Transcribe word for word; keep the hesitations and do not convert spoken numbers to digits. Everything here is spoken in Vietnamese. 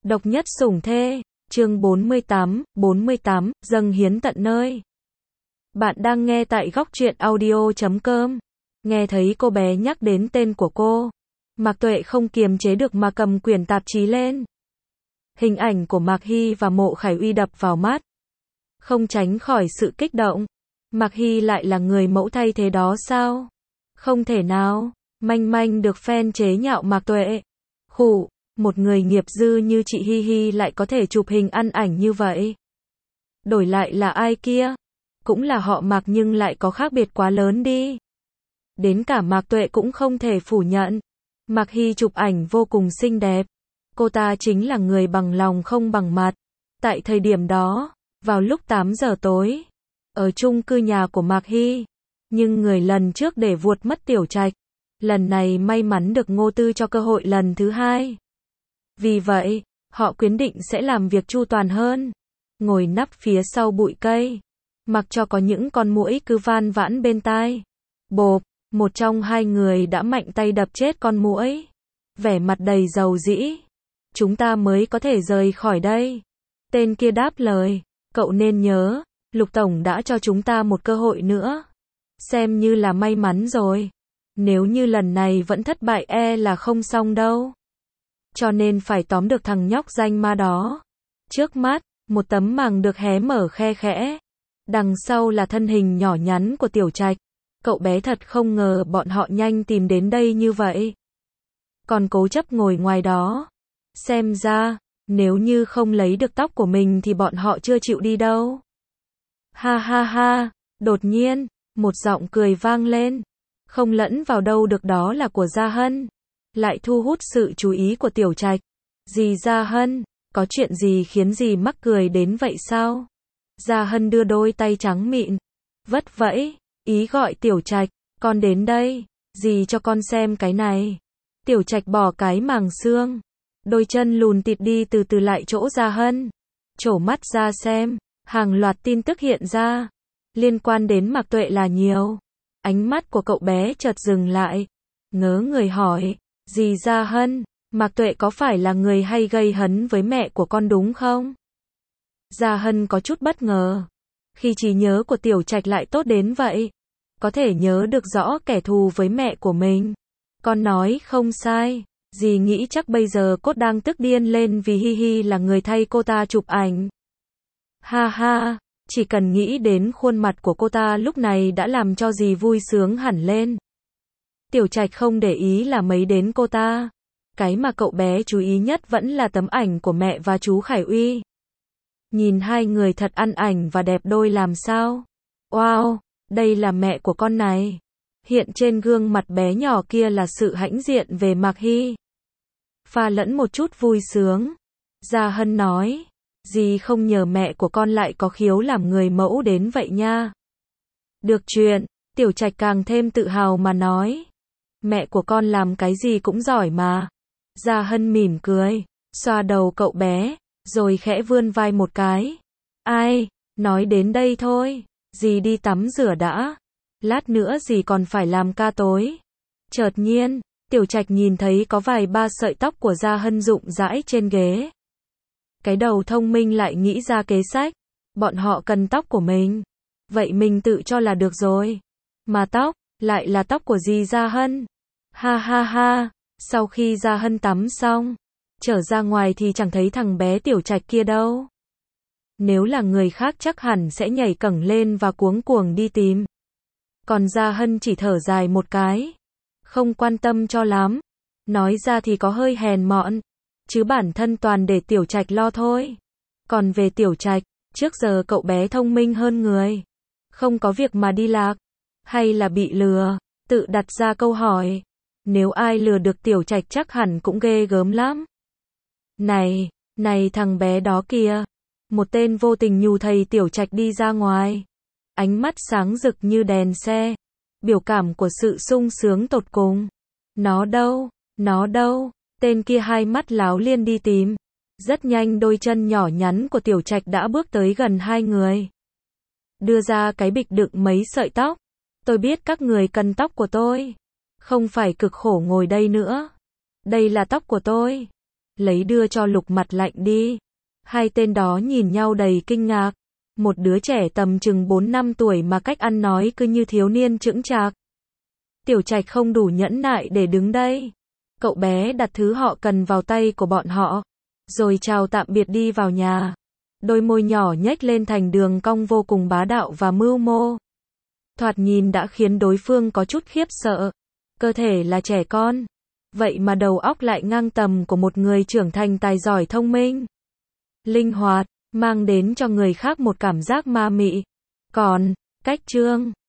Độc nhất sủng thê, chương bốn mươi tám, bốn mươi tám, dâng hiến tận nơi. Bạn đang nghe tại góc truyện audio chấm com. Nghe thấy cô bé nhắc đến tên của cô, Mạc Tuệ không kiềm chế được mà cầm quyển tạp chí lên. Hình ảnh của Mạc Hy và Mộ Khải Uy đập vào mắt. Không tránh khỏi sự kích động. Mạc Hy lại là người mẫu thay thế đó sao? Không thể nào. Manh manh được fan chế nhạo Mạc Tuệ. Khụ, một người nghiệp dư như chị Hi Hi lại có thể chụp hình ăn ảnh như vậy. Đổi lại là ai kia? Cũng là họ Mạc nhưng lại có khác biệt quá lớn đi. Đến cả Mạc Tuệ cũng không thể phủ nhận. Mạc Hy chụp ảnh vô cùng xinh đẹp. Cô ta chính là người bằng lòng không bằng mặt. Tại thời điểm đó, vào lúc tám giờ tối, ở chung cư nhà của Mạc Hy, nhưng người lần trước để vuột mất Tiểu Trạch, lần này may mắn được Ngô Tư cho cơ hội lần thứ hai. Vì vậy, họ quyết định sẽ làm việc chu toàn hơn. Ngồi nắp phía sau bụi cây, mặc cho có những con muỗi cứ van vãn bên tai. Bộp, một trong hai người đã mạnh tay đập chết con muỗi. Vẻ mặt đầy dầu dĩ. Chúng ta mới có thể rời khỏi đây. Tên kia đáp lời, cậu nên nhớ, Lục Tổng đã cho chúng ta một cơ hội nữa. Xem như là may mắn rồi. Nếu như lần này vẫn thất bại e là không xong đâu. Cho nên phải tóm được thằng nhóc danh ma đó. Trước mắt, một tấm màng được hé mở khe khẽ. Đằng sau là thân hình nhỏ nhắn của Tiểu Trạch. Cậu bé thật không ngờ bọn họ nhanh tìm đến đây như vậy. Còn cố chấp ngồi ngoài đó. Xem ra, nếu như không lấy được tóc của mình thì bọn họ chưa chịu đi đâu. Ha ha ha, đột nhiên, một giọng cười vang lên. Không lẫn vào đâu được đó là của Gia Hân. Lại thu hút sự chú ý của Tiểu Trạch. Dì Gia Hân, có chuyện gì khiến dì mắc cười đến vậy sao? Gia Hân đưa đôi tay trắng mịn, vất vẫy, ý gọi Tiểu Trạch, con đến đây, dì cho con xem cái này. Tiểu Trạch bỏ cái màng xương, đôi chân lùn tịt đi từ từ lại chỗ Gia Hân. Trổ mắt ra xem, hàng loạt tin tức hiện ra, liên quan đến Mạc Tuệ là nhiều. Ánh mắt của cậu bé chợt dừng lại, ngớ người hỏi, dì Gia Hân, Mạc Tuệ có phải là người hay gây hấn với mẹ của con đúng không? Gia Hân có chút bất ngờ, khi trí nhớ của Tiểu Trạch lại tốt đến vậy, có thể nhớ được rõ kẻ thù với mẹ của mình. Con nói không sai, dì nghĩ chắc bây giờ Cốt đang tức điên lên vì Hi Hi là người thay cô ta chụp ảnh. Ha ha, chỉ cần nghĩ đến khuôn mặt của cô ta lúc này đã làm cho dì vui sướng hẳn lên. Tiểu Trạch không để ý là mấy đến cô ta. Cái mà cậu bé chú ý nhất vẫn là tấm ảnh của mẹ và chú Khải Uy. Nhìn hai người thật ăn ảnh và đẹp đôi làm sao. Wow, đây là mẹ của con này. Hiện trên gương mặt bé nhỏ kia là sự hãnh diện về Mạc Hy. Pha lẫn một chút vui sướng. Gia Hân nói, dì không nhờ mẹ của con lại có khiếu làm người mẫu đến vậy nha. Được chuyện, Tiểu Trạch càng thêm tự hào mà nói. Mẹ của con làm cái gì cũng giỏi mà. Gia Hân mỉm cười, xoa đầu cậu bé, rồi khẽ vươn vai một cái. Ai, nói đến đây thôi, dì đi tắm rửa đã. Lát nữa dì còn phải làm ca tối. Chợt nhiên, Tiểu Trạch nhìn thấy có vài ba sợi tóc của Gia Hân rụng rãi trên ghế. Cái đầu thông minh lại nghĩ ra kế sách. Bọn họ cần tóc của mình. Vậy mình tự cho là được rồi. Mà tóc, lại là tóc của dì Gia Hân. Ha ha ha, sau khi Gia Hân tắm xong, trở ra ngoài thì chẳng thấy thằng bé Tiểu Trạch kia đâu. Nếu là người khác chắc hẳn sẽ nhảy cẫng lên và cuống cuồng đi tìm. Còn Gia Hân chỉ thở dài một cái. Không quan tâm cho lắm. Nói ra thì có hơi hèn mọn. Chứ bản thân toàn để Tiểu Trạch lo thôi. Còn về Tiểu Trạch, trước giờ cậu bé thông minh hơn người. Không có việc mà đi lạc. Hay là bị lừa. Tự đặt ra câu hỏi. Nếu ai lừa được Tiểu Trạch chắc hẳn cũng ghê gớm lắm. Này, này thằng bé đó kìa. Một tên vô tình nhù thầy Tiểu Trạch đi ra ngoài. Ánh mắt sáng rực như đèn xe. Biểu cảm của sự sung sướng tột cùng. Nó đâu, nó đâu. Tên kia hai mắt láo liên đi tìm. Rất nhanh đôi chân nhỏ nhắn của Tiểu Trạch đã bước tới gần hai người. Đưa ra cái bịch đựng mấy sợi tóc. Tôi biết các người cần tóc của tôi. Không phải cực khổ ngồi đây nữa. Đây là tóc của tôi. lấy đưa cho Lục Mặt Lạnh đi. Hai tên đó nhìn nhau đầy kinh ngạc. Một đứa trẻ tầm chừng bốn năm tuổi mà cách ăn nói cứ như thiếu niên chững chạc. Tiểu Trạch không đủ nhẫn nại để đứng đây. Cậu bé đặt thứ họ cần vào tay của bọn họ, rồi chào tạm biệt đi vào nhà. Đôi môi nhỏ nhếch lên thành đường cong vô cùng bá đạo và mưu mô. Thoạt nhìn đã khiến đối phương có chút khiếp sợ. Cơ thể là trẻ con, vậy mà đầu óc lại ngang tầm của một người trưởng thành tài giỏi thông minh, linh hoạt, mang đến cho người khác một cảm giác ma mị. Còn, cách Trương